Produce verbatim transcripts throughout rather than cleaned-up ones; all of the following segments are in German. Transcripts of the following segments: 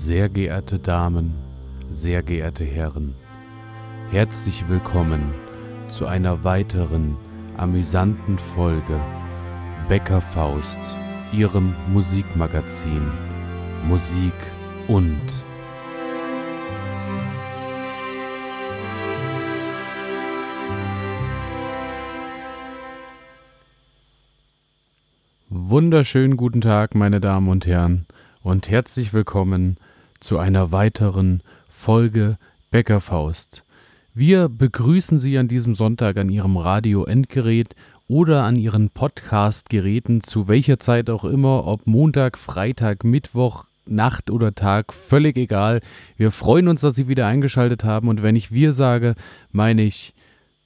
Sehr geehrte Damen, sehr geehrte Herren, herzlich willkommen zu einer weiteren amüsanten Folge Bäckerfaust, Ihrem Musikmagazin Musik und. Wunderschönen guten Tag, meine Damen und Herren, und herzlich willkommen zu einer weiteren Folge Bäckerfaust. Wir begrüßen Sie an diesem Sonntag an Ihrem Radio-Endgerät oder an Ihren Podcast-Geräten, zu welcher Zeit auch immer, ob Montag, Freitag, Mittwoch, Nacht oder Tag, völlig egal. Wir freuen uns, dass Sie wieder eingeschaltet haben, und wenn ich wir sage, meine ich...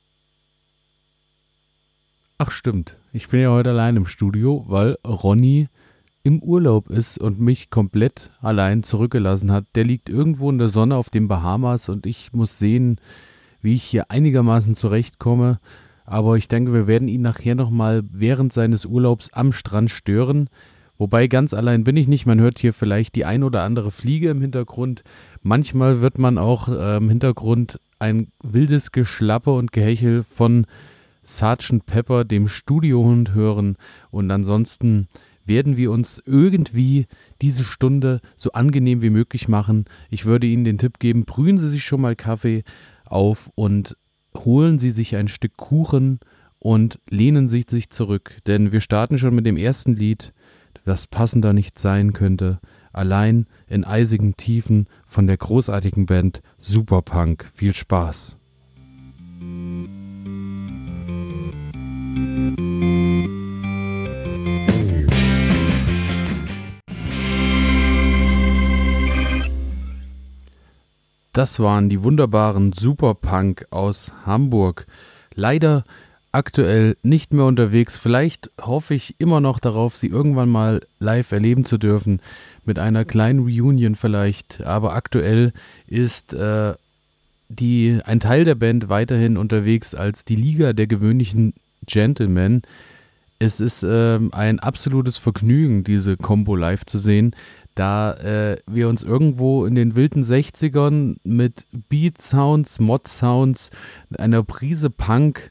Ach stimmt, ich bin ja heute allein im Studio, weil Ronny im Urlaub ist und mich komplett allein zurückgelassen hat. Der liegt irgendwo in der Sonne auf den Bahamas und ich muss sehen, wie ich hier einigermaßen zurechtkomme. Aber ich denke, wir werden ihn nachher nochmal während seines Urlaubs am Strand stören. Wobei ganz allein bin ich nicht. Man hört hier vielleicht die ein oder andere Fliege im Hintergrund. Manchmal wird man auch äh, im Hintergrund ein wildes Geschlappe und Gehechel von Sergeant Pepper, dem Studiohund, hören. Und ansonsten werden wir uns irgendwie diese Stunde so angenehm wie möglich machen. Ich würde Ihnen den Tipp geben, brühen Sie sich schon mal Kaffee auf und holen Sie sich ein Stück Kuchen und lehnen Sie sich zurück. Denn wir starten schon mit dem ersten Lied, das passender nicht sein könnte. Allein in eisigen Tiefen von der großartigen Band Superpunk. Viel Spaß! Das waren die wunderbaren Superpunk aus Hamburg. Leider aktuell nicht mehr unterwegs. Vielleicht hoffe ich immer noch darauf, sie irgendwann mal live erleben zu dürfen. Mit einer kleinen Reunion vielleicht. Aber aktuell ist äh, die, ein Teil der Band weiterhin unterwegs als die Liga der gewöhnlichen Gentlemen. Es ist äh, ein absolutes Vergnügen, diese Combo live zu sehen, da äh, wir uns irgendwo in den wilden sechzigern mit Beat-Sounds, Mod-Sounds, einer Prise Punk,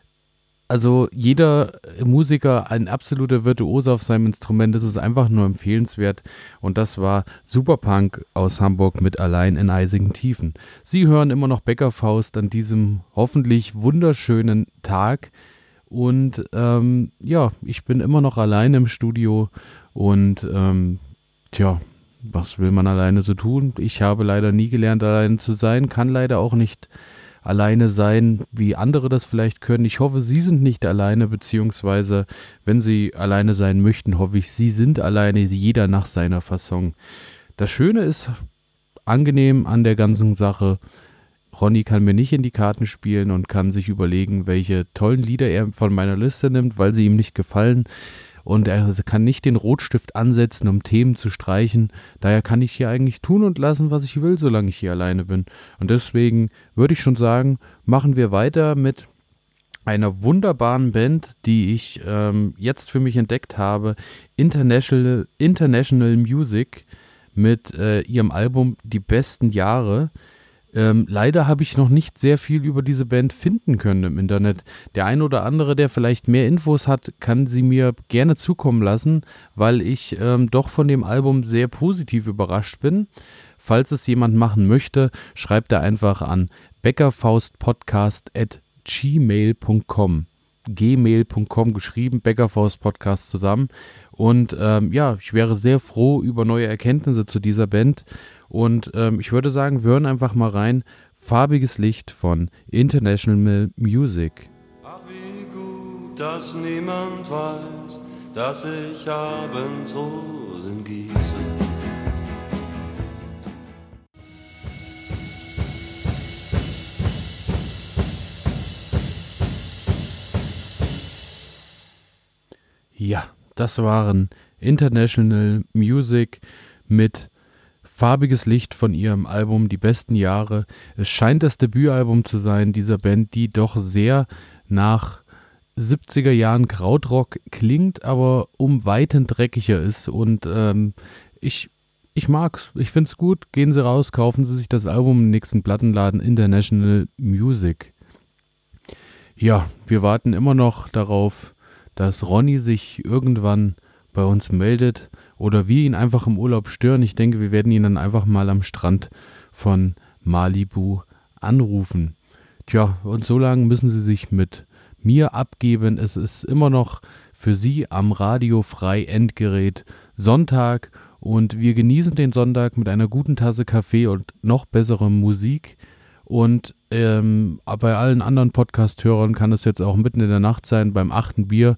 also jeder Musiker ein absoluter Virtuose auf seinem Instrument, das ist einfach nur empfehlenswert, und das war Superpunk aus Hamburg mit Allein in eisigen Tiefen. Sie hören immer noch Bäckerfaust an diesem hoffentlich wunderschönen Tag, und ähm, ja, ich bin immer noch alleine im Studio und ähm, Tja, was will man alleine so tun? Ich habe leider nie gelernt, alleine zu sein, kann leider auch nicht alleine sein, wie andere das vielleicht können. Ich hoffe, Sie sind nicht alleine, beziehungsweise, wenn Sie alleine sein möchten, hoffe ich, Sie sind alleine, jeder nach seiner Fasson. Das Schöne ist, angenehm an der ganzen Sache, Ronny kann mir nicht in die Karten spielen und kann sich überlegen, welche tollen Lieder er von meiner Liste nimmt, weil sie ihm nicht gefallen. Und er kann nicht den Rotstift ansetzen, um Themen zu streichen. Daher kann ich hier eigentlich tun und lassen, was ich will, solange ich hier alleine bin. Und deswegen würde ich schon sagen, machen wir weiter mit einer wunderbaren Band, die ich ähm, jetzt für mich entdeckt habe. International, International Music mit äh, ihrem Album Die besten Jahre. Ähm, leider habe ich noch nicht sehr viel über diese Band finden können im Internet. Der ein oder andere, der vielleicht mehr Infos hat, kann sie mir gerne zukommen lassen, weil ich ähm, doch von dem Album sehr positiv überrascht bin. Falls es jemand machen möchte, schreibt er einfach an bäckerfaustpodcast at gmail punkt com. gmail punkt com geschrieben, Bäckerfaustpodcast zusammen. Und ähm, ja, ich wäre sehr froh über neue Erkenntnisse zu dieser Band. Und ähm, ich würde sagen, wir hören einfach mal rein. Farbiges Licht von International Music. Ach, wie gut, dass niemand weiß, dass ich abends Rosen gieße. Ja, das waren International Music mit Farbiges Licht von ihrem Album Die besten Jahre. Es scheint das Debütalbum zu sein dieser Band, die doch sehr nach siebziger Jahren Krautrock klingt, aber um Weiten dreckiger ist. Und ähm, ich ich mag's. Ich find's gut. Gehen Sie raus, kaufen Sie sich das Album im nächsten Plattenladen International Music. Ja, wir warten immer noch darauf, dass Ronny sich irgendwann bei uns meldet oder wir ihn einfach im Urlaub stören. Ich denke, wir werden ihn dann einfach mal am Strand von Malibu anrufen. Tja, und so lange müssen Sie sich mit mir abgeben. Es ist immer noch für Sie am Radio frei Endgerät Sonntag und wir genießen den Sonntag mit einer guten Tasse Kaffee und noch besserer Musik. Und ähm, bei allen anderen Podcast-Hörern kann es jetzt auch mitten in der Nacht sein, beim achten Bier.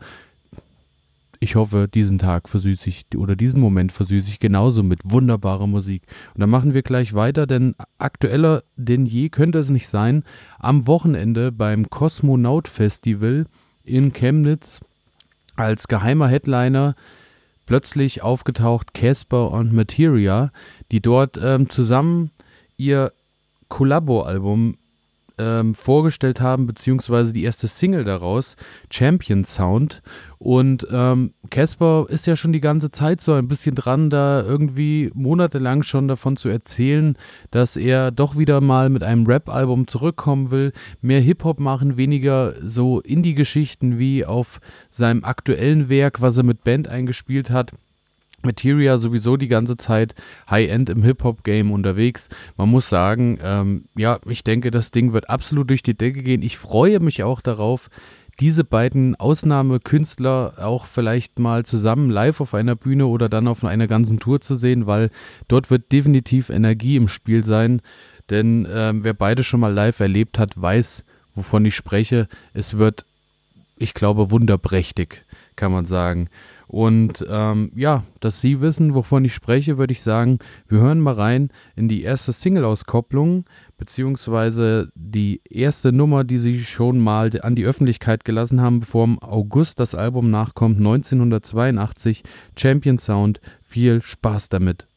Ich hoffe, diesen Tag versüße ich oder diesen Moment versüße ich genauso mit wunderbarer Musik. Und dann machen wir gleich weiter, denn aktueller denn je könnte es nicht sein. Am Wochenende beim Kosmonaut Festival in Chemnitz als geheimer Headliner plötzlich aufgetaucht Casper und Materia, die dort ähm, zusammen ihr Kollabo-Album ähm, vorgestellt haben, beziehungsweise die erste Single daraus, Champion Sound. Und ähm, Casper ist ja schon die ganze Zeit so ein bisschen dran, da irgendwie monatelang schon davon zu erzählen, dass er doch wieder mal mit einem Rap-Album zurückkommen will, mehr Hip-Hop machen, weniger so Indie-Geschichten wie auf seinem aktuellen Werk, was er mit Band eingespielt hat. Materia sowieso die ganze Zeit High-End im Hip-Hop-Game unterwegs. Man muss sagen, ähm, ja, ich denke, das Ding wird absolut durch die Decke gehen. Ich freue mich auch darauf, diese beiden Ausnahmekünstler auch vielleicht mal zusammen live auf einer Bühne oder dann auf einer ganzen Tour zu sehen, weil dort wird definitiv Energie im Spiel sein. Denn ähm, wer beide schon mal live erlebt hat, weiß, wovon ich spreche. Es wird, ich glaube, wunderprächtig, kann man sagen. Und ähm, ja, dass Sie wissen, wovon ich spreche, würde ich sagen, wir hören mal rein in die erste Single-Auskopplung, beziehungsweise die erste Nummer, die Sie schon mal an die Öffentlichkeit gelassen haben, bevor im August das Album nachkommt, neunzehnhundertzweiundachtzig, Champion Sound. Viel Spaß damit.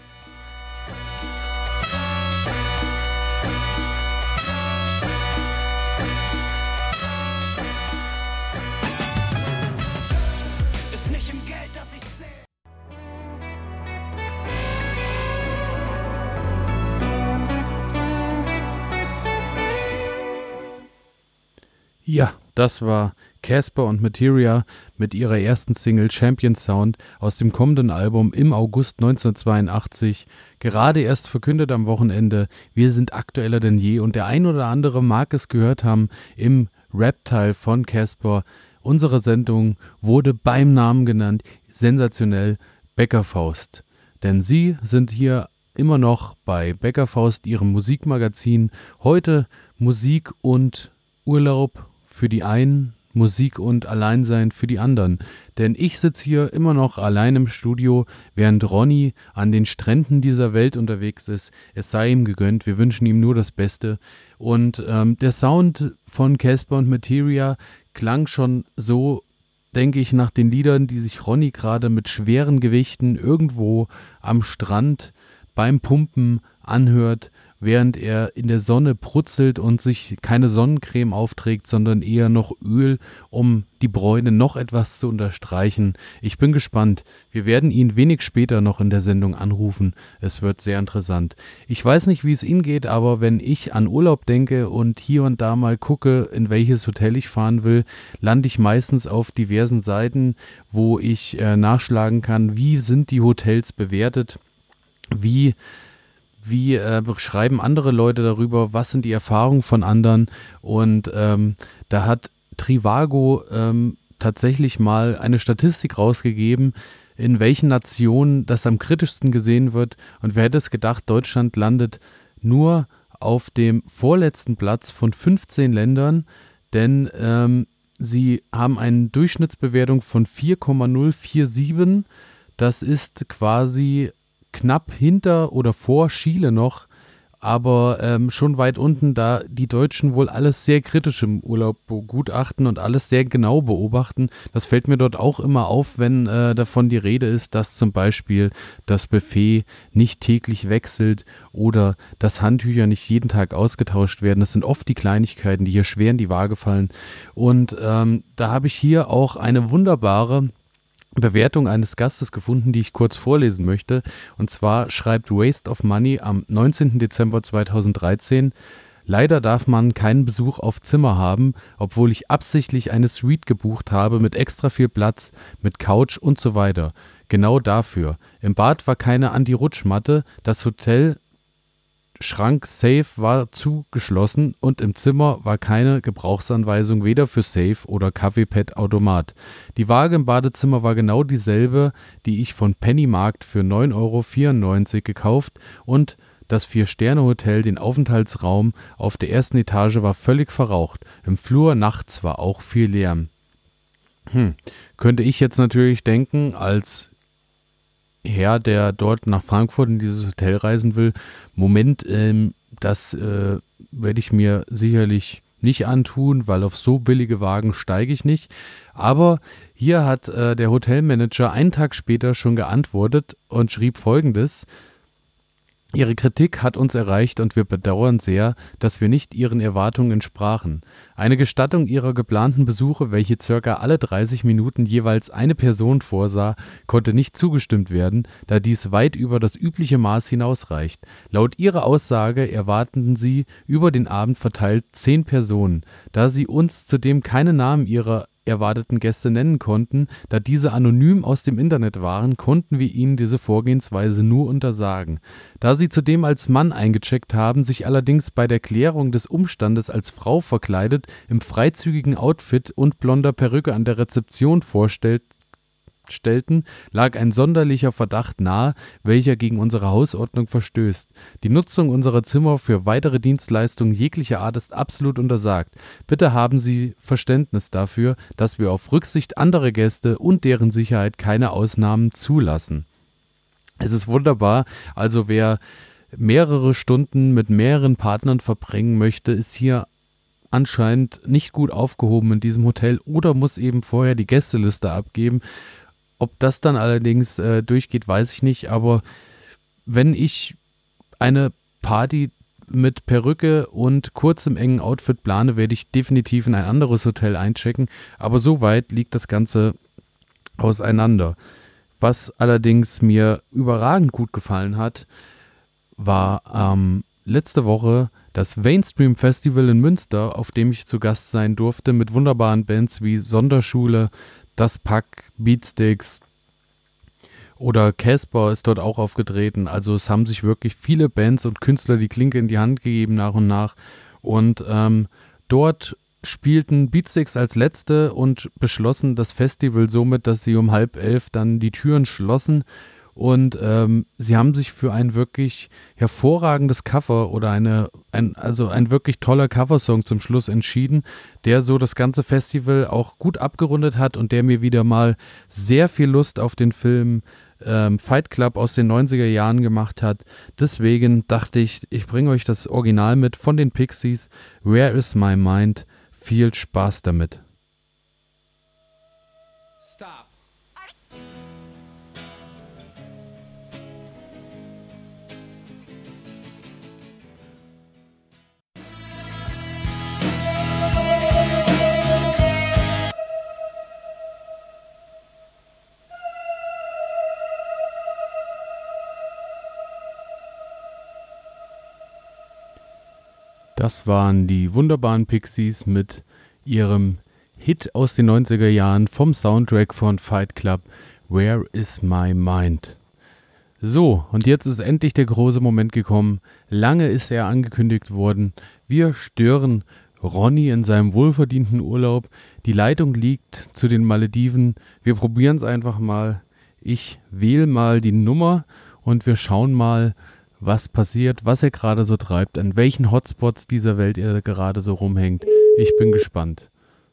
Ja, das war Casper und Materia mit ihrer ersten Single Champion Sound aus dem kommenden Album im August neunzehnhundertzweiundachtzig. Gerade erst verkündet am Wochenende, wir sind aktueller denn je und der ein oder andere mag es gehört haben im Rap-Teil von Casper. Unsere Sendung wurde beim Namen genannt, sensationell, Bäckerfaust. Denn sie sind hier immer noch bei Bäckerfaust, ihrem Musikmagazin. Heute Musik und Urlaub für die einen, Musik und Alleinsein für die anderen. Denn ich sitze hier immer noch allein im Studio, während Ronny an den Stränden dieser Welt unterwegs ist. Es sei ihm gegönnt, wir wünschen ihm nur das Beste. Und ähm, der Sound von Casper und Materia klang schon so, denke ich, nach den Liedern, die sich Ronny gerade mit schweren Gewichten irgendwo am Strand beim Pumpen anhört, während er in der Sonne brutzelt und sich keine Sonnencreme aufträgt, sondern eher noch Öl, um die Bräune noch etwas zu unterstreichen. Ich bin gespannt. Wir werden ihn wenig später noch in der Sendung anrufen. Es wird sehr interessant. Ich weiß nicht, wie es Ihnen geht, aber wenn ich an Urlaub denke und hier und da mal gucke, in welches Hotel ich fahren will, lande ich meistens auf diversen Seiten, wo ich äh, nachschlagen kann, wie sind die Hotels bewertet, wie Wie äh, schreiben andere Leute darüber, was sind die Erfahrungen von anderen? Und ähm, da hat Trivago ähm, tatsächlich mal eine Statistik rausgegeben, in welchen Nationen das am kritischsten gesehen wird. Und wer hätte es gedacht, Deutschland landet nur auf dem vorletzten Platz von fünfzehn Ländern, denn ähm, sie haben eine Durchschnittsbewertung von vier Komma null vier sieben. Das ist quasi knapp hinter oder vor Chile noch, aber ähm, schon weit unten, da die Deutschen wohl alles sehr kritisch im Urlaub begutachten und alles sehr genau beobachten. Das fällt mir dort auch immer auf, wenn äh, davon die Rede ist, dass zum Beispiel das Buffet nicht täglich wechselt oder dass Handtücher nicht jeden Tag ausgetauscht werden. Das sind oft die Kleinigkeiten, die hier schwer in die Waage fallen. Und ähm, da habe ich hier auch eine wunderbare Bewertung eines Gastes gefunden, die ich kurz vorlesen möchte. Und zwar schreibt Waste of Money am neunzehnten Dezember zweitausenddreizehn: Leider darf man keinen Besuch auf Zimmer haben, obwohl ich absichtlich eine Suite gebucht habe mit extra viel Platz, mit Couch und so weiter. Genau dafür. Im Bad war keine Anti-Rutschmatte, das Hotel Schrank Safe war zugeschlossen und im Zimmer war keine Gebrauchsanweisung weder für Safe oder Kaffeepad-Automat. Die Waage im Badezimmer war genau dieselbe, die ich von Pennymarkt für neun Euro vierundneunzig gekauft, und das Vier-Sterne-Hotel, den Aufenthaltsraum auf der ersten Etage, war völlig verraucht. Im Flur nachts war auch viel Lärm. Hm, könnte ich jetzt natürlich denken, als Herr, der dort nach Frankfurt in dieses Hotel reisen will, Moment, ähm, das äh, werde ich mir sicherlich nicht antun, weil auf so billige Wagen steige ich nicht. Aber hier hat äh, der Hotelmanager einen Tag später schon geantwortet und schrieb Folgendes: Ihre Kritik hat uns erreicht und wir bedauern sehr, dass wir nicht Ihren Erwartungen entsprachen. Eine Gestattung Ihrer geplanten Besuche, welche circa alle dreißig Minuten jeweils eine Person vorsah, konnte nicht zugestimmt werden, da dies weit über das übliche Maß hinausreicht. Laut Ihrer Aussage erwarteten Sie über den Abend verteilt zehn Personen. Da Sie uns zudem keine Namen Ihrer erwarteten Gäste nennen konnten, da diese anonym aus dem Internet waren, konnten wir ihnen diese Vorgehensweise nur untersagen. Da sie zudem als Mann eingecheckt haben, sich allerdings bei der Klärung des Umstandes als Frau verkleidet, im freizügigen Outfit und blonder Perücke an der Rezeption vorstellt, stellten, lag ein sonderlicher Verdacht nahe, welcher gegen unsere Hausordnung verstößt. Die Nutzung unserer Zimmer für weitere Dienstleistungen jeglicher Art ist absolut untersagt. Bitte haben Sie Verständnis dafür, dass wir auf Rücksicht anderer Gäste und deren Sicherheit keine Ausnahmen zulassen. Es ist wunderbar, also wer mehrere Stunden mit mehreren Partnern verbringen möchte, ist hier anscheinend nicht gut aufgehoben in diesem Hotel oder muss eben vorher die Gästeliste abgeben. Ob das dann allerdings äh, durchgeht, weiß ich nicht, aber wenn ich eine Party mit Perücke und kurzem engen Outfit plane, werde ich definitiv in ein anderes Hotel einchecken, aber so weit liegt das Ganze auseinander. Was allerdings mir überragend gut gefallen hat, war ähm, letzte Woche das Mainstream Festival in Münster, auf dem ich zu Gast sein durfte mit wunderbaren Bands wie Sonderschule, Das Pack, Beatsticks oder Casper ist dort auch aufgetreten. Also es haben sich wirklich viele Bands und Künstler die Klinke in die Hand gegeben nach und nach. Und ähm, dort spielten Beatsticks als letzte und beschlossen das Festival somit, dass sie um halb elf dann die Türen schlossen. Und ähm, sie haben sich für ein wirklich hervorragendes Cover oder eine, ein, also ein wirklich toller Coversong zum Schluss entschieden, der so das ganze Festival auch gut abgerundet hat und der mir wieder mal sehr viel Lust auf den Film ähm, Fight Club aus den neunziger Jahren gemacht hat. Deswegen dachte ich, ich bringe euch das Original mit von den Pixies, Where is My Mind? Viel Spaß damit. Stop. Das waren die wunderbaren Pixies mit ihrem Hit aus den neunziger Jahren vom Soundtrack von Fight Club, Where is My Mind? So, und jetzt ist endlich der große Moment gekommen. Lange ist er angekündigt worden. Wir stören Ronny in seinem wohlverdienten Urlaub. Die Leitung liegt zu den Malediven. Wir probieren es einfach mal. Ich wähle mal die Nummer und wir schauen mal, was passiert, was er gerade so treibt, an welchen Hotspots dieser Welt er gerade so rumhängt. Ich bin gespannt.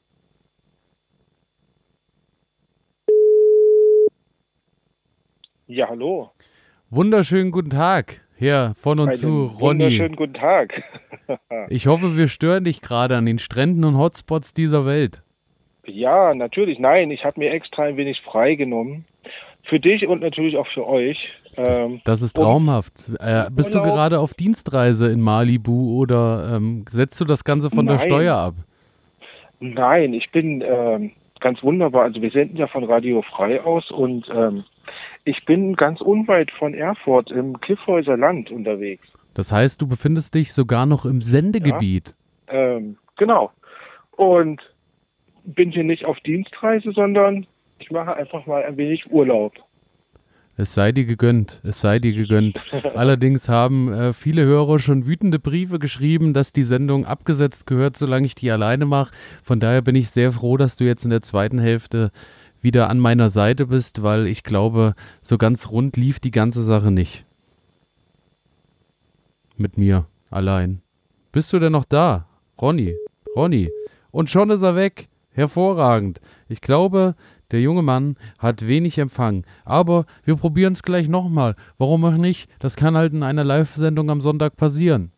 Ja, hallo. Wunderschönen guten Tag, Herr von und Einen zu, Ronny. Wunderschönen guten Tag. Ich hoffe, wir stören dich gerade an den Stränden und Hotspots dieser Welt. Ja, natürlich. Nein, ich habe mir extra ein wenig freigenommen. Für dich und natürlich auch für euch. Ähm, Das ist um traumhaft. Äh, bist du Urlaub- gerade auf Dienstreise in Malibu oder ähm, setzt du das Ganze von der Nein. Steuer ab? Nein, ich bin ähm, ganz wunderbar. Also wir senden ja von Radio Frei aus und ähm, ich bin ganz unweit von Erfurt im Kyffhäuser Land unterwegs. Das heißt, du befindest dich sogar noch im Sendegebiet. Ja, ähm, genau. Und bin hier nicht auf Dienstreise, sondern ich mache einfach mal ein wenig Urlaub. Es sei dir gegönnt, es sei dir gegönnt. Allerdings haben äh, viele Hörer schon wütende Briefe geschrieben, dass die Sendung abgesetzt gehört, solange ich die alleine mache. Von daher bin ich sehr froh, dass du jetzt in der zweiten Hälfte wieder an meiner Seite bist, weil ich glaube, so ganz rund lief die ganze Sache nicht. Mit mir, allein. Bist du denn noch da? Ronny, Ronny. Und schon ist er weg. Hervorragend. Ich glaube, der junge Mann hat wenig Empfang. Aber wir probieren es gleich nochmal. Warum auch nicht? Das kann halt in einer Live-Sendung am Sonntag passieren.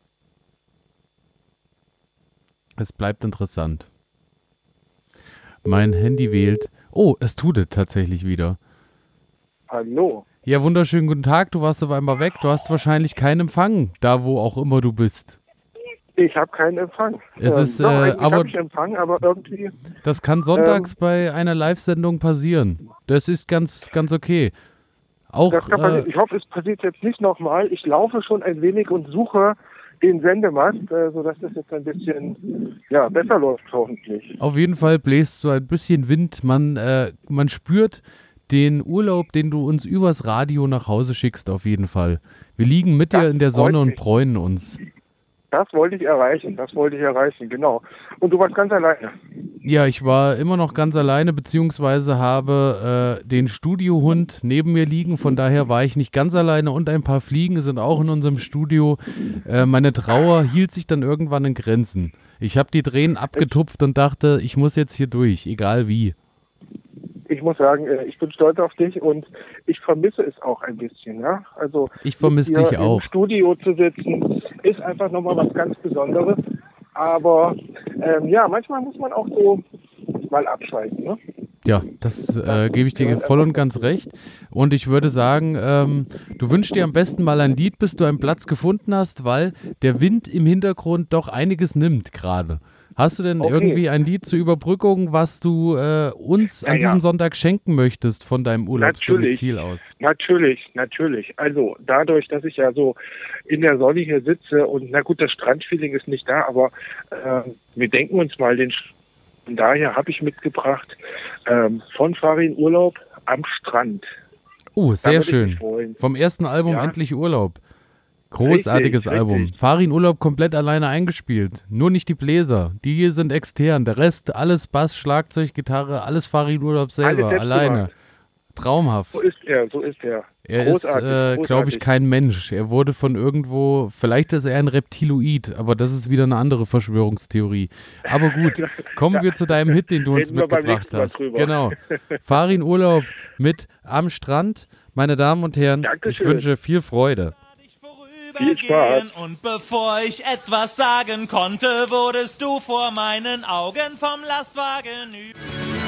Es bleibt interessant. Mein Handy wählt. Oh, es tut es tatsächlich wieder. Hallo. Ja, wunderschönen guten Tag. Du warst auf einmal weg. Du hast wahrscheinlich keinen Empfang, da wo auch immer du bist. Ich habe keinen Empfang. Es ähm, ist, doch, äh, eigentlich aber habe ich Empfang, aber irgendwie... Das kann sonntags ähm, bei einer Live-Sendung passieren. Das ist ganz, ganz okay. Auch, das kann äh, ich hoffe, es passiert jetzt nicht nochmal. Ich laufe schon ein wenig und suche den Sendemast, äh, sodass das jetzt ein bisschen ja, besser läuft, hoffentlich. Auf jeden Fall bläst so ein bisschen Wind. Man, äh, man spürt den Urlaub, den du uns übers Radio nach Hause schickst, auf jeden Fall. Wir liegen mit dir in der Sonne und bräunen uns. Das wollte ich erreichen, das wollte ich erreichen, genau. Und du warst ganz alleine? Ja, ich war immer noch ganz alleine, beziehungsweise habe äh, den Studiohund neben mir liegen. Von daher war ich nicht ganz alleine und ein paar Fliegen sind auch in unserem Studio. Äh, meine Trauer hielt sich dann irgendwann in Grenzen. Ich habe die Tränen abgetupft und dachte, ich muss jetzt hier durch, egal wie. Ich muss sagen, ich bin stolz auf dich und ich vermisse es auch ein bisschen. Ja? Also ich vermisse dich auch. Im Studio zu sitzen ist einfach nochmal was ganz Besonderes. Aber ähm, ja, manchmal muss man auch so mal abschalten. Ne? Ja, das äh, gebe ich dir voll und ganz recht. Und ich würde sagen, ähm, du wünschst dir am besten mal ein Lied, bis du einen Platz gefunden hast, weil der Wind im Hintergrund doch einiges nimmt gerade. Hast du denn okay. irgendwie ein Lied zur Überbrückung, was du äh, uns an ja, diesem ja. Sonntag schenken möchtest von deinem Urlaubsdomizil aus? Natürlich, natürlich. Also dadurch, dass ich ja so in der Sonne hier sitze und na gut, das Strandfeeling ist nicht da, aber äh, wir denken uns mal den von daher habe ich mitgebracht ähm, von Farin Urlaub am Strand. Oh, sehr schön. Vom ersten Album ja. Endlich Urlaub. Großartiges richtig, Album. Richtig. Farin Urlaub komplett alleine eingespielt. Nur nicht die Bläser. Die sind extern. Der Rest, alles Bass, Schlagzeug, Gitarre, alles Farin Urlaub selber, alleine. Gemacht. Traumhaft. So ist er, so ist er. Er großartig, ist, äh, glaube ich, kein Mensch. Er wurde von irgendwo, vielleicht ist er ein Reptiloid, aber das ist wieder eine andere Verschwörungstheorie. Aber gut, kommen ja. wir zu deinem Hit, den du uns mitgebracht hast. Genau. Farin Urlaub mit Am Strand. Meine Damen und Herren, Dankeschön. Ich wünsche viel Freude. Viel Spaß. Und bevor ich etwas sagen konnte, wurdest du vor meinen Augen vom Lastwagen über.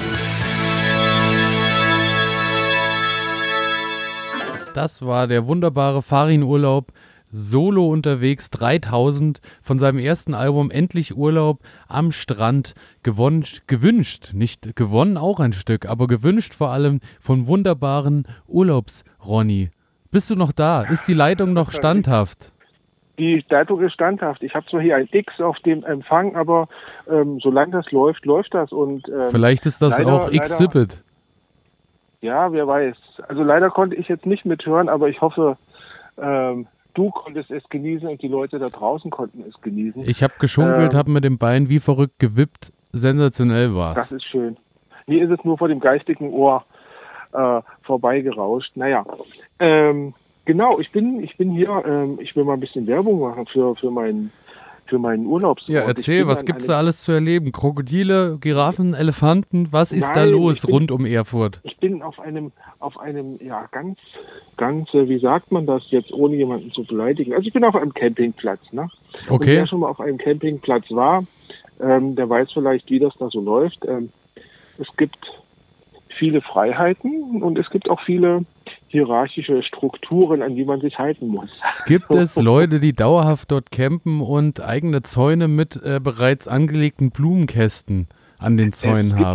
Das war der wunderbare Farin Urlaub, solo unterwegs, dreitausend, von seinem ersten Album Endlich Urlaub am Strand, gewonnen, gewünscht, nicht gewonnen auch ein Stück, aber gewünscht vor allem von wunderbaren Urlaubs-Ronny. Bist du noch da? Ist die Leitung noch standhaft? Die Leitung ist standhaft. Ich habe zwar hier ein X auf dem Empfang, aber ähm, solange das läuft, läuft das. Und ähm, vielleicht ist das leider, auch Exhibit. Ja, wer weiß. Also leider konnte ich jetzt nicht mithören, aber ich hoffe, ähm, du konntest es genießen und die Leute da draußen konnten es genießen. Ich habe geschunkelt, ähm, habe mit dem Bein wie verrückt gewippt. Sensationell war's. Das ist schön. Mir ist es nur vor dem geistigen Ohr äh, vorbeigerauscht. Naja, ähm, genau, ich bin, ich bin hier, ähm, ich will mal ein bisschen Werbung machen für, für meinen für meinen Urlaubsort. Ja, erzähl, was gibt's da alles zu erleben? Krokodile, Giraffen, Elefanten, was ist Nein, da los bin, rund um Erfurt? Ich bin auf einem, auf einem, ja, ganz, ganz, wie sagt man das jetzt, ohne jemanden zu beleidigen? Also ich bin auf einem Campingplatz, ne? Okay. Und wer schon mal auf einem Campingplatz war, ähm, der weiß vielleicht, wie das da so läuft. Ähm, es gibt viele Freiheiten und es gibt auch viele hierarchische Strukturen, an die man sich halten muss. Gibt es Leute, die dauerhaft dort campen und eigene Zäune mit äh, bereits angelegten Blumenkästen an den Zäunen es gibt, haben?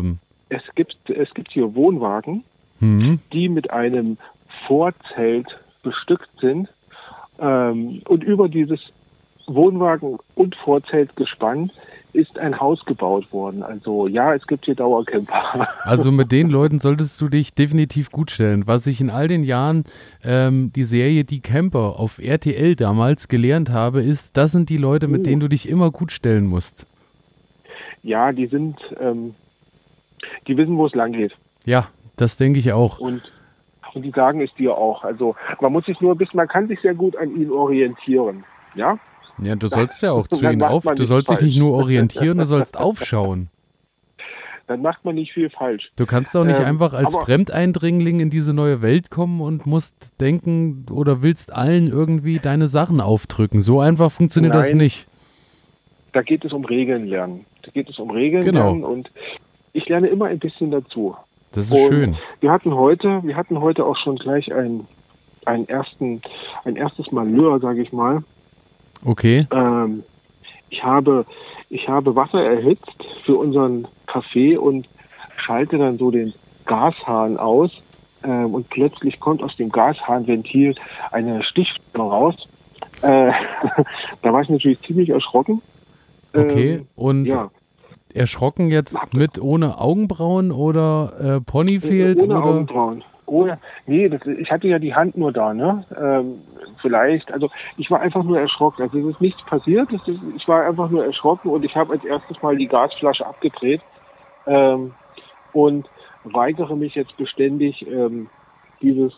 es gibt, es gibt hier Wohnwagen, Mhm. die mit einem Vorzelt bestückt sind. Ähm, und über dieses Wohnwagen- und Vorzeltgespann ist ein Haus gebaut worden. Also ja, es gibt hier Dauercamper. Also mit den Leuten solltest du dich definitiv gut stellen. Was ich in all den Jahren ähm, die Serie Die Camper auf R T L damals gelernt habe, ist, das sind die Leute, mit Uh. denen du dich immer gut stellen musst. Ja, die sind, ähm, die wissen, wo es lang geht. Ja, das denke ich auch. Und, und die sagen es dir auch. Also man muss sich nur ein bisschen, man kann sich sehr gut an ihnen orientieren. Ja? Ja, du sollst ja auch zu Dann ihnen macht auf. man Du nichts sollst dich falsch. nicht nur orientieren, du sollst aufschauen. Dann macht man nicht viel falsch. Du kannst doch nicht Ähm, einfach als aber- Fremdeindringling in diese neue Welt kommen und musst denken oder willst allen irgendwie deine Sachen aufdrücken. So einfach funktioniert das Nein. nicht. Da geht es um Regeln lernen. Da geht es um Regeln Genau. lernen und ich lerne immer ein bisschen dazu. Das ist Und schön. Wir hatten heute, wir hatten heute auch schon gleich ein, einen ersten, ein erstes Malheur, sage ich mal. Okay. Ähm, ich habe, ich habe Wasser erhitzt für unseren Kaffee und schalte dann so den Gashahn aus. Ähm, und plötzlich kommt aus dem Gashahnventil eine Stichflamme raus. Äh, da war ich natürlich ziemlich erschrocken. Okay. Ähm, Und ja, erschrocken jetzt mit ohne Augenbrauen oder äh, Pony fehlt? ohne oder? Augenbrauen. Ohne, nee, das, ich hatte ja die Hand nur da, ne? Ähm, vielleicht, also ich war einfach nur erschrocken. Also es ist nichts passiert, es ist, ich war einfach nur erschrocken und ich habe als erstes mal die Gasflasche abgedreht ähm, und weigere mich jetzt beständig, ähm, dieses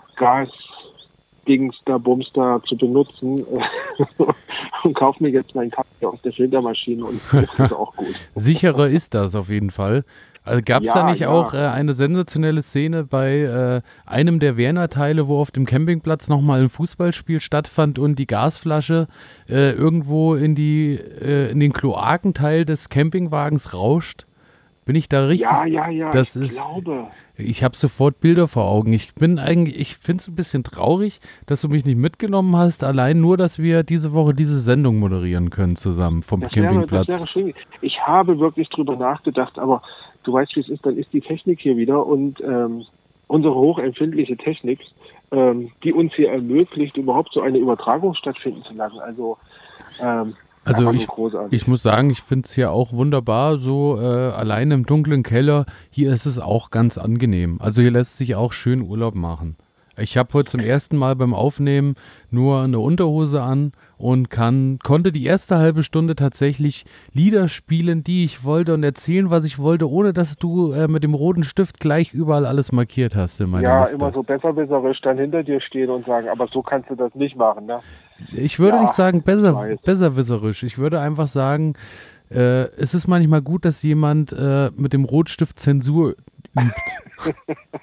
Gas-Dings da, Bums da zu benutzen und kaufe mir jetzt meinen Kaffee aus der Filtermaschine und das ist auch gut. Sicherer ist das auf jeden Fall. Also gab es Ja, da nicht ja. auch äh, eine sensationelle Szene bei äh, einem der Werner-Teile, wo auf dem Campingplatz nochmal ein Fußballspiel stattfand und die Gasflasche äh, irgendwo in, die, äh, in den Kloakenteil des Campingwagens rauscht? Bin ich da richtig? Ja, ja, ja, Das ich ist, glaube. ich habe sofort Bilder vor Augen. Ich bin eigentlich, ich finde es ein bisschen traurig, dass du mich nicht mitgenommen hast, allein nur, dass wir diese Woche diese Sendung moderieren können zusammen vom Das wäre, Campingplatz. das wäre schön. Ich habe wirklich drüber nachgedacht, aber du weißt, wie es ist, dann ist die Technik hier wieder und ähm, unsere hochempfindliche Technik, ähm, die uns hier ermöglicht, überhaupt so eine Übertragung stattfinden zu lassen. Also, ähm, Also einfach ich, nur großartig. ich muss sagen, ich finde es hier auch wunderbar, so äh, allein im dunklen Keller, hier ist es auch ganz angenehm. Also hier lässt sich auch schön Urlaub machen. Ich habe heute zum ersten Mal beim Aufnehmen nur eine Unterhose an und kann, konnte die erste halbe Stunde tatsächlich Lieder spielen, die ich wollte und erzählen, was ich wollte, ohne dass du äh, mit dem roten Stift gleich überall alles markiert hast in meiner ja, Liste. immer so besserwisserisch dann hinter dir stehen und sagen, aber so kannst du das nicht machen, ne? Ich würde Ja, nicht sagen ich besser, weiß. besserwisserisch. Ich würde einfach sagen, äh, es ist manchmal gut, dass jemand äh, mit dem Rotstift Zensur übt.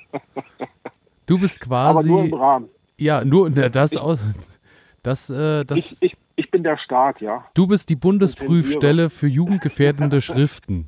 Du bist Aber nur im quasi, Rahmen. ja, nur na, das aus, das, äh, das. Ich, ich, ich bin der Staat, ja. Du bist die Bundesprüfstelle für jugendgefährdende Schriften.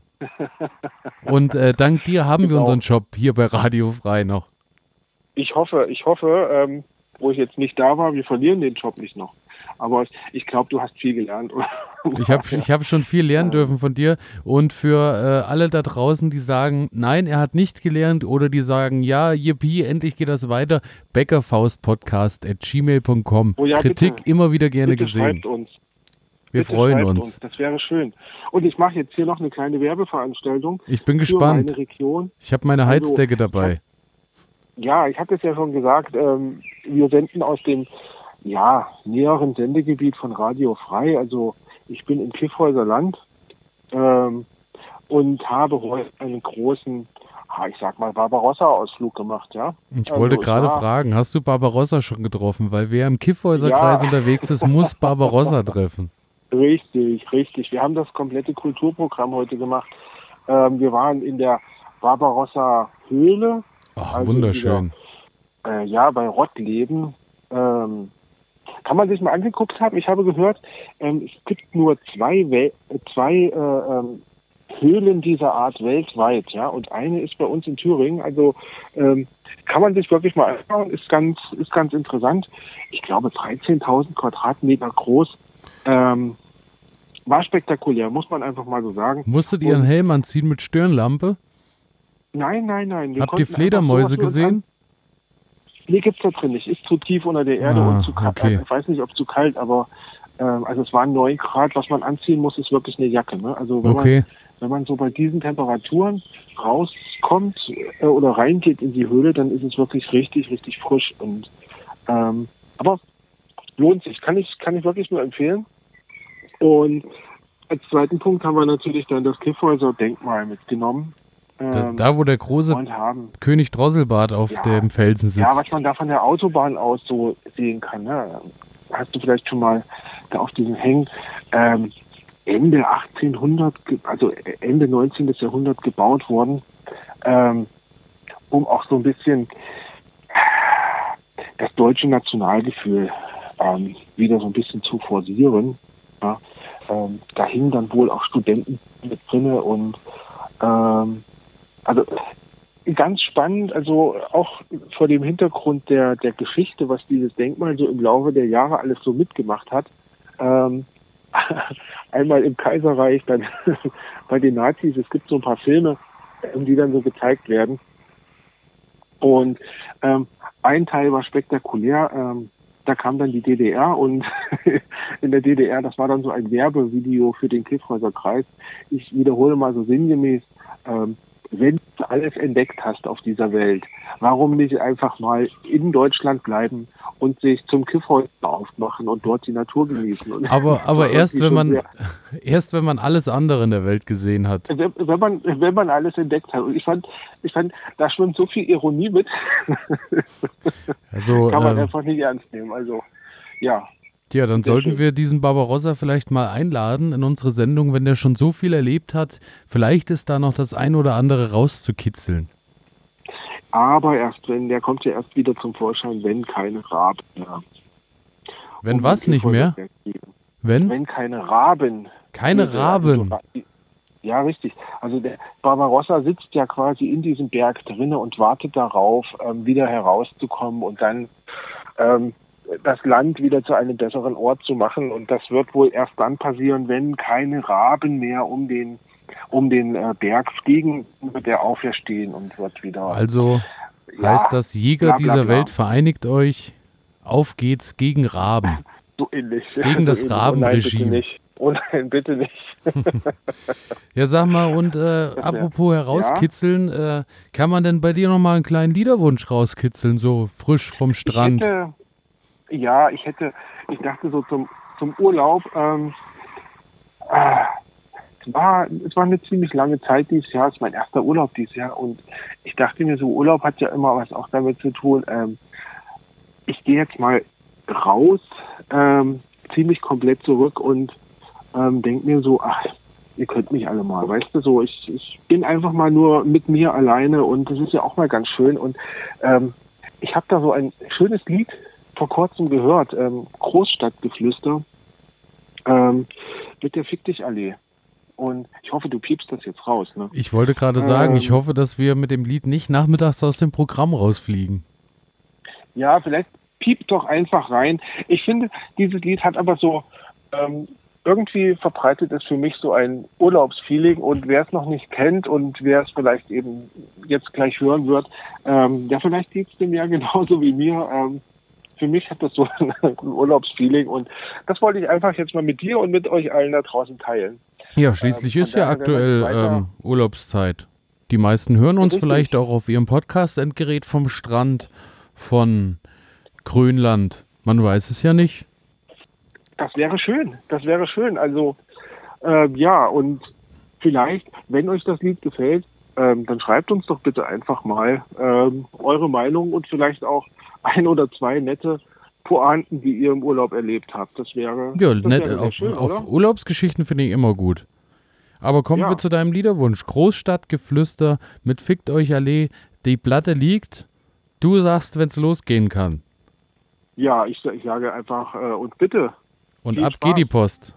Und äh, dank dir haben wir Genau. unseren Job hier bei Radio Frei noch. Ich hoffe, ich hoffe, ähm, wo ich jetzt nicht da war, wir verlieren den Job nicht noch. Aber ich glaube, du hast viel gelernt. Ich habe ich hab schon viel lernen dürfen von dir. Und für äh, alle da draußen, die sagen, nein, er hat nicht gelernt oder die sagen, ja, yippie, endlich geht das weiter, bäckerfaustpodcast at gmail punkt com. Oh ja, Kritik bitte. immer wieder gerne Bitte gesehen. schreibt uns. Wir Bitte freuen schreibt uns. Das wäre schön. Und ich mache jetzt hier noch eine kleine Werbeveranstaltung Ich bin für gespannt. meine Region. Ich habe meine Also, Heizdecke dabei. Ja, ich hatte es ja schon gesagt, ähm, wir senden aus dem ja, näheren Sendegebiet von Radio Frei. Also ich bin im Kiffhäuser Land ähm, und habe heute einen großen, ah, ich sag mal, Barbarossa-Ausflug gemacht. Ja. Ich Also, wollte gerade ja, fragen, hast du Barbarossa schon getroffen? Weil wer im Kiffhäuserkreis Ja. unterwegs ist, muss Barbarossa treffen. Richtig, richtig. Wir haben das komplette Kulturprogramm heute gemacht. Ähm, wir waren in der Barbarossa-Höhle. Ach, Also wunderschön. Äh, ja, bei Rottleben. Ähm, kann man sich mal angeguckt haben. Ich habe gehört, ähm, es gibt nur zwei, Wel äh, zwei äh, ähm, Höhlen dieser Art weltweit, ja, und eine ist bei uns in Thüringen. Also ähm, kann man sich wirklich mal anschauen, ist ganz, ist ganz interessant. Ich glaube dreizehntausend Quadratmeter groß. Ähm, war spektakulär, muss man einfach mal so sagen. Musstet ihr einen Und- Helm anziehen mit Stirnlampe? Nein, nein, nein. Wir Habt ihr konnten Fledermäuse einfach sowas nur gesehen? Nee, gibt's da drin nicht. Ist zu tief unter der Erde Ah, und zu kalt. okay. Ich weiß nicht, ob zu kalt, aber ähm, also es waren neun Grad. Was man anziehen muss, ist wirklich eine Jacke. Ne? Also wenn Okay. man wenn man so bei diesen Temperaturen rauskommt äh, oder reingeht in die Höhle, dann ist es wirklich richtig, richtig frisch. Und ähm, aber lohnt sich. Kann ich kann ich wirklich nur empfehlen. Und als zweiten Punkt haben wir natürlich dann das Kyffhäuser Denkmal mitgenommen. Da, Ähm, da wo der große und haben König Drosselbart auf Ja. dem Felsen Ja, was sitzt. man da von der Autobahn aus so sehen kann, ne? Hast du vielleicht schon mal da auf diesen Hängen ähm, Ende achtzehnhundert, ge- also Ende neunzehnten. Jahrhundert gebaut worden, ähm, um auch so ein bisschen das deutsche Nationalgefühl ähm, wieder so ein bisschen zu forcieren. Ja? Ähm, da hingen dann wohl auch Studenten mit drinne und ähm, also ganz spannend, also auch vor dem Hintergrund der, der Geschichte, was dieses Denkmal so im Laufe der Jahre alles so mitgemacht hat. Ähm, einmal im Kaiserreich, dann bei den Nazis. Es gibt so ein paar Filme, ähm, die dann so gezeigt werden. Und ähm, ein Teil war spektakulär. Ähm, da kam dann die D D R und in der D D R, das war dann so ein Werbevideo für den Kyffhäuser Kreis. Ich wiederhole mal so sinngemäß, ähm, wenn du alles entdeckt hast auf dieser Welt, warum nicht einfach mal in Deutschland bleiben und sich zum Kyffhäuser aufmachen und dort die Natur genießen? Und Aber, das aber war erst irgendwie wenn schon man erst wenn man alles andere in der Welt gesehen hat. sehr, wenn, wenn man wenn man alles entdeckt hat. Und ich fand, ich fand, da schwimmt so viel Ironie mit, Also kann man ähm, einfach nicht ernst nehmen. Also ja. ja, dann Sehr sollten schön. wir diesen Barbarossa vielleicht mal einladen in unsere Sendung, wenn der schon so viel erlebt hat. Vielleicht ist da noch das ein oder andere rauszukitzeln. Aber erst wenn, der kommt ja erst wieder zum Vorschein, wenn keine Raben mehr. Wenn um was den nicht mehr? Kyffhäuserberg gehen. Wenn? Wenn keine Raben. Keine Diese- Raben. also, ja, richtig. Also der Barbarossa sitzt ja quasi in diesem Berg drinne und wartet darauf, ähm, wieder herauszukommen und dann ähm, das Land wieder zu einem besseren Ort zu machen. Und das wird wohl erst dann passieren, wenn keine Raben mehr um den um den äh, Berg fliegen, wird er auferstehen und wird wieder. Also Ja, heißt das, Jäger bla, bla, dieser bla. Welt, vereinigt euch, auf geht's gegen Raben. So ähnlich. Gegen das so ähnlich. Rabenregime. Oh nein, bitte nicht. Oh nein, bitte nicht. Ja, sag mal, und äh, apropos herauskitzeln, äh, kann man denn bei dir nochmal einen kleinen Liederwunsch rauskitzeln, so frisch vom Strand? Ich hätte, ja, ich hätte, ich dachte so zum, zum Urlaub, ähm, äh, es, war, es war eine ziemlich lange Zeit dieses Jahr, es ist mein erster Urlaub dieses Jahr und ich dachte mir so, Urlaub hat ja immer was auch damit zu tun, ähm, ich gehe jetzt mal raus, ähm, ziehe mich komplett zurück und ähm, denke mir so, ach, ihr könnt mich alle mal, weißt du, so, ich, ich bin einfach mal nur mit mir alleine und das ist ja auch mal ganz schön und ähm, ich habe da so ein schönes Lied vor kurzem gehört, ähm, Großstadtgeflüster ähm, mit der Fick-Dich-Allee. Und ich hoffe, du piepst das jetzt raus. Ne? Ich wollte gerade sagen, Ähm. ich hoffe, dass wir mit dem Lied nicht nachmittags aus dem Programm rausfliegen. Ja, vielleicht piept doch einfach rein. Ich finde, dieses Lied hat aber so, ähm, irgendwie verbreitet es für mich so ein Urlaubsfeeling und wer es noch nicht kennt und wer es vielleicht eben jetzt gleich hören wird, ähm, der vielleicht geht es dem ja genauso wie mir. Ähm, für mich hat das so ein Urlaubsfeeling und das wollte ich einfach jetzt mal mit dir und mit euch allen da draußen teilen. Ja, schließlich Ähm, ist von ja daher werden wir aktuell weiter- ähm, Urlaubszeit. Die meisten hören uns Richtig. vielleicht auch auf ihrem Podcast-Endgerät vom Strand, von Grönland. Man weiß es ja nicht. Das wäre schön, das wäre schön. Also äh, ja, und vielleicht, wenn euch das Lied gefällt, ähm, dann schreibt uns doch bitte einfach mal ähm, eure Meinung und vielleicht auch ein oder zwei nette Pointen, die ihr im Urlaub erlebt habt. Das wäre, Ja, das nett, wäre sehr auf, schön, auf oder? Urlaubsgeschichten finde ich immer gut. Aber kommen Ja. wir zu deinem Liederwunsch. Großstadtgeflüster mit Fickt euch Allee. Die Platte liegt. Du sagst, wenn es losgehen kann. Ja, ich, ich sage einfach, äh, und bitte. Und Viel ab Spaß. geht die Post.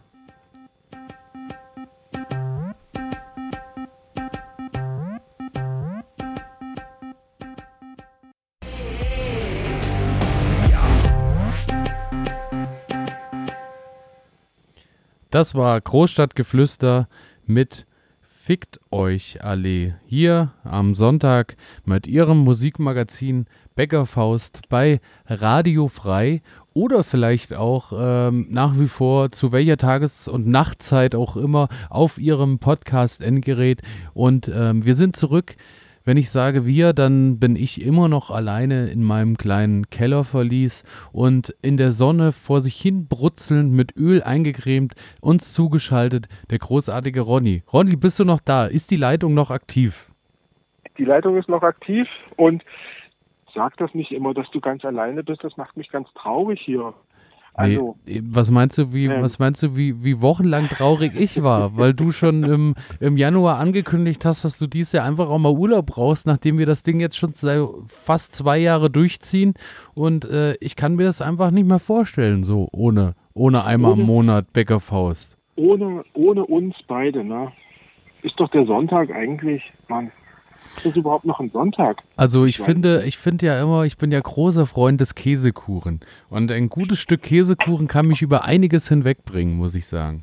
Das war Großstadtgeflüster mit Fickt euch alle hier am Sonntag mit ihrem Musikmagazin Bäckerfaust bei Radio Frei oder vielleicht auch ähm, nach wie vor zu welcher Tages- und Nachtzeit auch immer auf ihrem Podcast-Endgerät. Und ähm, wir sind zurück. Wenn ich sage wir, dann bin ich immer noch alleine in meinem kleinen Kellerverlies und in der Sonne vor sich hin brutzelnd, mit Öl eingecremt, uns zugeschaltet, der großartige Ronny. Ronny, bist du noch da? Ist die Leitung noch aktiv? Die Leitung ist noch aktiv und sag das nicht immer, dass du ganz alleine bist, das macht mich ganz traurig hier. Also, nee, was meinst du, wie, ähm, was meinst du, wie, wie wochenlang traurig ich war? Weil du schon im, im Januar angekündigt hast, dass du dieses Jahr einfach auch mal Urlaub brauchst, nachdem wir das Ding jetzt schon seit fast zwei Jahre durchziehen. Und äh, ich kann mir das einfach nicht mehr vorstellen, so ohne, ohne einmal ohne, im Monat Bäckerfaust. Ohne, ohne uns beide, ne? Ist doch der Sonntag eigentlich, Mann. Ist das überhaupt noch ein Sonntag? Also ich finde, ich finde ja immer, ich bin ja großer Freund des Käsekuchen. Und ein gutes Stück Käsekuchen kann mich über einiges hinwegbringen, muss ich sagen.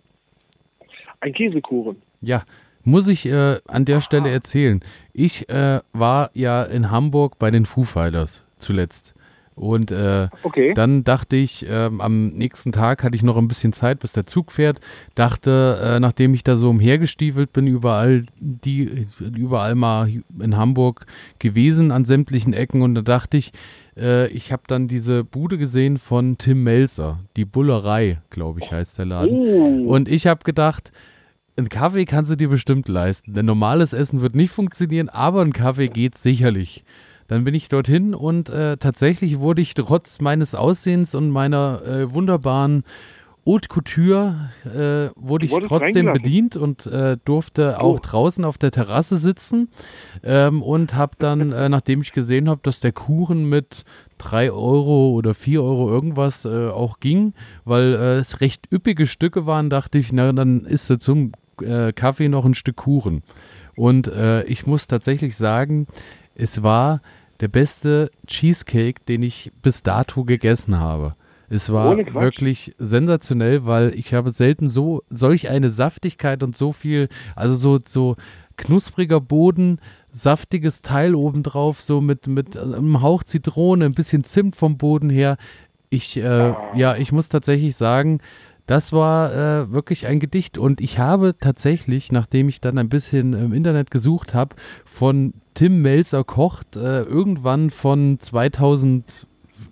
Ein Käsekuchen? Ja, muss ich äh, an der Aha. Stelle erzählen. Ich äh, war ja in Hamburg bei den Foo Fighters zuletzt. Und äh, okay. dann dachte ich, äh, am nächsten Tag hatte ich noch ein bisschen Zeit, bis der Zug fährt. Dachte, äh, nachdem ich da so umhergestiefelt bin, überall die, überall mal in Hamburg gewesen, an sämtlichen Ecken. Und da dachte ich, äh, ich habe dann diese Bude gesehen von Tim Melzer, die Bullerei, glaube ich, heißt der Laden. Oh. Und ich habe gedacht, einen Kaffee kannst du dir bestimmt leisten. Denn normales Essen wird nicht funktionieren, aber ein Kaffee geht sicherlich. Dann bin ich dorthin und äh, tatsächlich wurde ich trotz meines Aussehens und meiner äh, wunderbaren Haute Couture, äh, wurde ich trotzdem bedient und äh, durfte auch oh. draußen auf der Terrasse sitzen ähm, und habe dann, äh, nachdem ich gesehen habe, dass der Kuchen mit drei Euro oder vier Euro irgendwas äh, auch ging, weil äh, es recht üppige Stücke waren, dachte ich, na dann isst du zum äh, Kaffee noch ein Stück Kuchen. Und äh, ich muss tatsächlich sagen, es war der beste Cheesecake, den ich bis dato gegessen habe. Es war wirklich sensationell, weil ich habe selten so solch eine Saftigkeit und so viel, also so, so knuspriger Boden, saftiges Teil obendrauf, so mit, mit einem Hauch Zitrone, ein bisschen Zimt vom Boden her. Ich, äh, ja, ich muss tatsächlich sagen, das war äh, wirklich ein Gedicht. Und ich habe tatsächlich, nachdem ich dann ein bisschen im Internet gesucht habe, von Tim Melzer kocht, äh, irgendwann von zweitausendacht,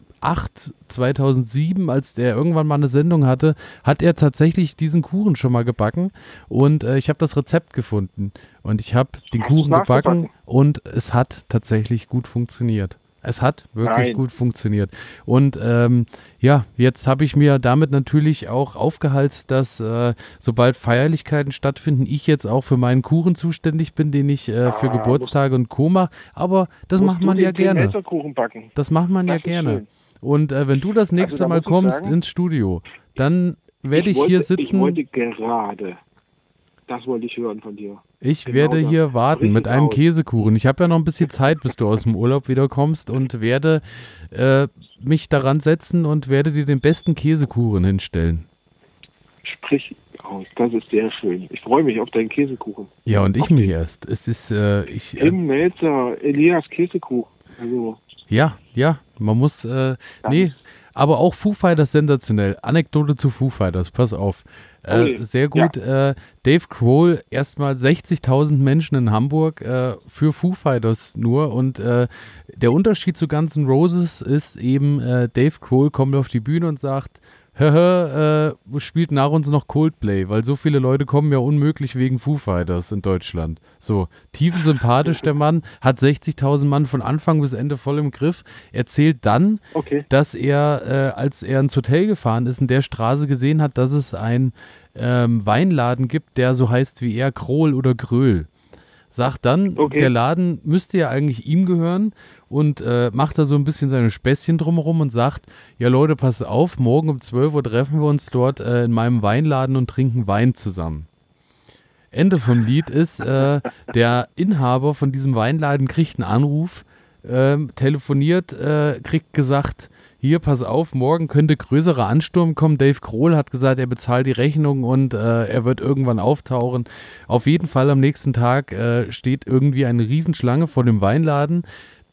zweitausendsieben, als der irgendwann mal eine Sendung hatte, hat er tatsächlich diesen Kuchen schon mal gebacken. Und äh, ich habe das Rezept gefunden. Und ich habe den Kuchen gebacken und es hat tatsächlich gut funktioniert. Es hat wirklich Nein. gut funktioniert. Und ähm, ja, jetzt habe ich mir damit natürlich auch aufgehalst, dass äh, sobald Feierlichkeiten stattfinden, ich jetzt auch für meinen Kuchen zuständig bin, den ich äh, für ah, Geburtstage und Co. mache. Aber das macht man ja gerne. Backen? Das macht man das ja gerne. Schön. Und äh, wenn du das nächste also, da Mal kommst sagen, ins Studio, dann werde ich, ich wollte, hier sitzen. Ich wollte gerade. Das wollte ich hören von dir. Ich genau werde das. hier warten mit einem aus. Käsekuchen. Ich habe ja noch ein bisschen Zeit, bis du aus dem Urlaub wiederkommst und werde äh, mich daran setzen und werde dir den besten Käsekuchen hinstellen. Sprich aus, das ist sehr schön. Ich freue mich auf deinen Käsekuchen. Ja, und ich mich erst. Es ist, äh, ich... Tim äh, Melzer, Elias Käsekuchen. Also. Ja, ja, man muss, äh, nee, aber auch Foo Fighters sensationell. Anekdote zu Foo Fighters, pass auf. Äh, sehr gut. Ja. Äh, Dave Grohl, erstmal sechzigtausend Menschen in Hamburg äh, für Foo Fighters nur. Und äh, der Unterschied zu Guns N' Roses ist eben, äh, Dave Grohl kommt auf die Bühne und sagt, Hä, äh, spielt nach uns noch Coldplay, weil so viele Leute kommen ja unmöglich wegen Foo Fighters in Deutschland. So, tiefensympathisch der Mann, hat sechzigtausend Mann von Anfang bis Ende voll im Griff, erzählt dann, okay. dass er, äh, als er ins Hotel gefahren ist, in der Straße gesehen hat, dass es einen ähm, Weinladen gibt, der so heißt wie er, Krohl oder Gröhl. Sagt dann, okay. der Laden müsste ja eigentlich ihm gehören und äh, macht da so ein bisschen seine Späßchen drumherum und sagt, ja Leute, passt auf, morgen um zwölf Uhr treffen wir uns dort äh, in meinem Weinladen und trinken Wein zusammen. Ende vom Lied ist, äh, der Inhaber von diesem Weinladen kriegt einen Anruf, äh, telefoniert, äh, kriegt gesagt, hier, pass auf, morgen könnte größerer Ansturm kommen. Dave Grohl hat gesagt, er bezahlt die Rechnung und äh, er wird irgendwann auftauchen. Auf jeden Fall am nächsten Tag äh, steht irgendwie eine Riesenschlange vor dem Weinladen.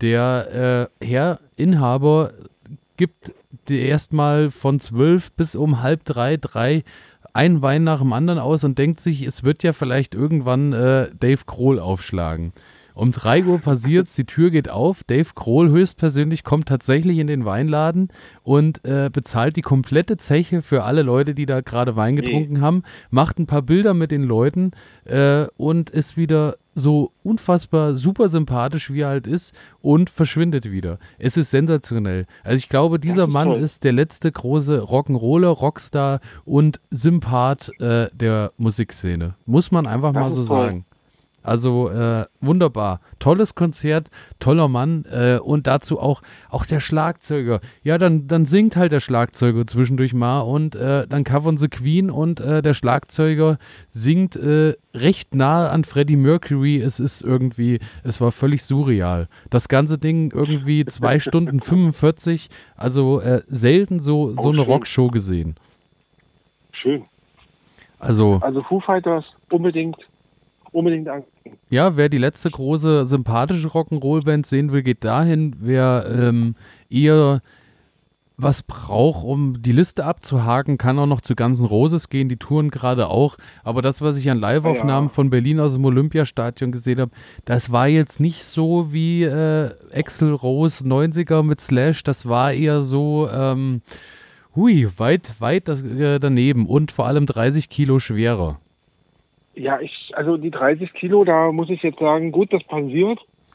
Der äh, Herr Inhaber gibt erstmal von zwölf bis um halb drei, drei einen Wein nach dem anderen aus und denkt sich, es wird ja vielleicht irgendwann äh, Dave Grohl aufschlagen. Um drei Uhr passiert's, die Tür geht auf, Dave Grohl höchstpersönlich kommt tatsächlich in den Weinladen und äh, bezahlt die komplette Zeche für alle Leute, die da gerade Wein getrunken nee. haben, macht ein paar Bilder mit den Leuten äh, und ist wieder so unfassbar super sympathisch, wie er halt ist und verschwindet wieder. Es ist sensationell. Also ich glaube, dieser Mann toll. ist der letzte große Rock'n'Roller, Rockstar und Sympath äh, der Musikszene. Muss man einfach das mal so toll. sagen. Also äh, wunderbar. Tolles Konzert, toller Mann äh, und dazu auch, auch der Schlagzeuger. Ja, dann, dann singt halt der Schlagzeuger zwischendurch mal und äh, dann covern sie Queen und äh, der Schlagzeuger singt äh, recht nahe an Freddie Mercury. Es ist irgendwie, es war völlig surreal. Das ganze Ding irgendwie zwei Stunden fünfundvierzig, also äh, selten so, so eine Rockshow gesehen. Schön. Also, also Foo Fighters unbedingt Unbedingt an. Ja, wer die letzte große sympathische Rock'n'Roll-Band sehen will, geht dahin. Wer ähm, eher was braucht, um die Liste abzuhaken, kann auch noch zu Guns N' Roses gehen. Die touren gerade auch. Aber das, was ich an Live-Aufnahmen ja. von Berlin aus dem Olympiastadion gesehen habe, das war jetzt nicht so wie äh, Axl Rose neunziger mit Slash. Das war eher so, ähm, hui, weit, weit äh, daneben und vor allem dreißig Kilo schwerer. Ja, ich, also die dreißig Kilo, da muss ich jetzt sagen, gut, das passiert.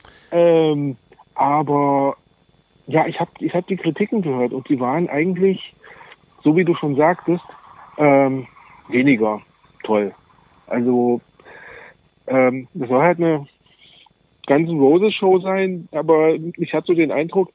Ähm, aber ja, ich habe ich hab die Kritiken gehört und die waren eigentlich, so wie du schon sagtest, ähm, weniger toll. Also ähm, das soll halt eine Guns N' Roses Show sein, aber ich hatte so den Eindruck,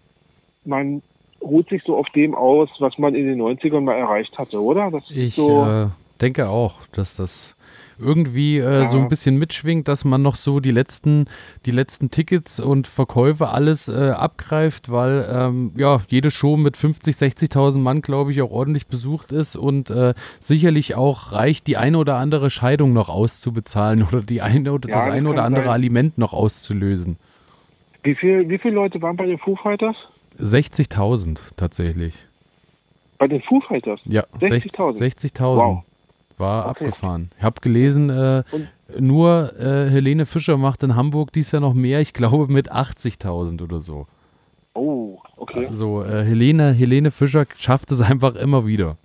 man ruht sich so auf dem aus, was man in den neunzigern mal erreicht hatte, oder? Das ich so äh, denke auch, dass das irgendwie äh, ja. so ein bisschen mitschwingt, dass man noch so die letzten, die letzten Tickets und Verkäufe alles äh, abgreift, weil ähm, ja jede Show mit fünfzig, sechzigtausend Mann, glaube ich, auch ordentlich besucht ist und äh, sicherlich auch reicht, die eine oder andere Scheidung noch auszubezahlen oder die eine oder ja, das eine oder andere sein. Aliment noch auszulösen. Wie viel, wie viele Leute waren bei den Foo Fighters? sechzigtausend tatsächlich. Bei den Foo Fighters? Ja, sechzigtausend. sechzigtausend. Wow. War okay. abgefahren. Ich habe gelesen, äh, nur äh, Helene Fischer macht in Hamburg dies Jahr noch mehr, ich glaube mit achtzigtausend oder so. Oh, okay. Also äh, Helene, Helene Fischer schafft es einfach immer wieder.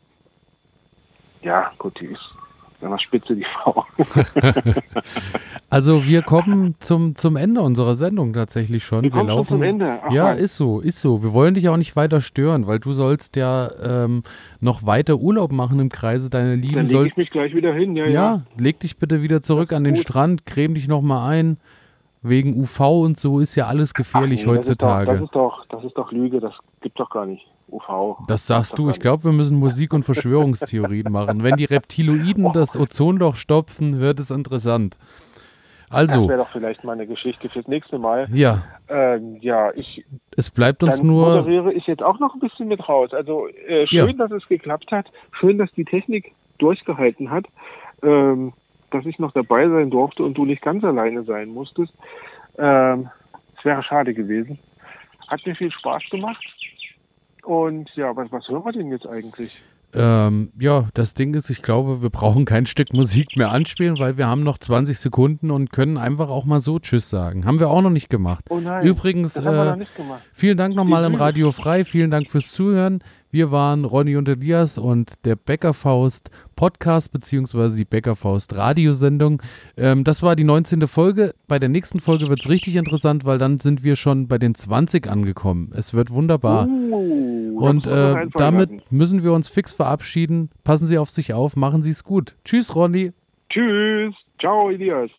Ja, gut, die ist an der Spitze, die Frau. Also wir kommen zum, zum Ende unserer Sendung tatsächlich schon. Wir, wir laufen schon zum Ende. Ach, ja, Mann. ist so, ist so. Wir wollen dich auch nicht weiter stören, weil du sollst ja ähm, noch weiter Urlaub machen im Kreise deiner Lieben. Dann lege ich mich gleich wieder hin. Ja, ja, ja. leg dich bitte wieder zurück an den gut. Strand, creme dich nochmal ein. Wegen U V und so ist ja alles gefährlich Ach, nee, heutzutage. Das ist, doch, das, ist doch, das ist doch Lüge, das gibt doch gar nicht. U V. Das sagst du. Ich glaube, wir müssen Musik- und Verschwörungstheorien machen. Wenn die Reptiloiden oh. das Ozonloch stopfen, wird es interessant. Also. Das wäre doch vielleicht mal eine Geschichte fürs nächste Mal. Ja. Ähm, ja, ich. Es bleibt uns dann nur. moderiere ich jetzt auch noch ein bisschen mit raus. Also äh, schön, ja. dass es geklappt hat. Schön, dass die Technik durchgehalten hat. Ähm, dass ich noch dabei sein durfte und du nicht ganz alleine sein musstest. Ähm, es wäre schade gewesen. Hat mir viel Spaß gemacht. Und ja, was, was hören wir denn jetzt eigentlich? Ähm, ja, das Ding ist, ich glaube, wir brauchen kein Stück Musik mehr anspielen, weil wir haben noch zwanzig Sekunden und können einfach auch mal so Tschüss sagen. Haben wir auch noch nicht gemacht. Oh nein, Übrigens, das haben wir äh, noch nicht gemacht. Vielen Dank nochmal im Radio Frei. Vielen Dank fürs Zuhören. Wir waren Ronny und Elias und der Bäckerfaust Podcast beziehungsweise die Bäckerfaust Radiosendung. Ähm, das war die neunzehnte Folge. Bei der nächsten Folge wird es richtig interessant, weil dann sind wir schon bei den zwanzig angekommen. Es wird wunderbar. Uh, und äh, damit müssen wir uns fix verabschieden. Passen Sie auf sich auf, machen Sie es gut. Tschüss, Ronny. Tschüss. Ciao, Elias.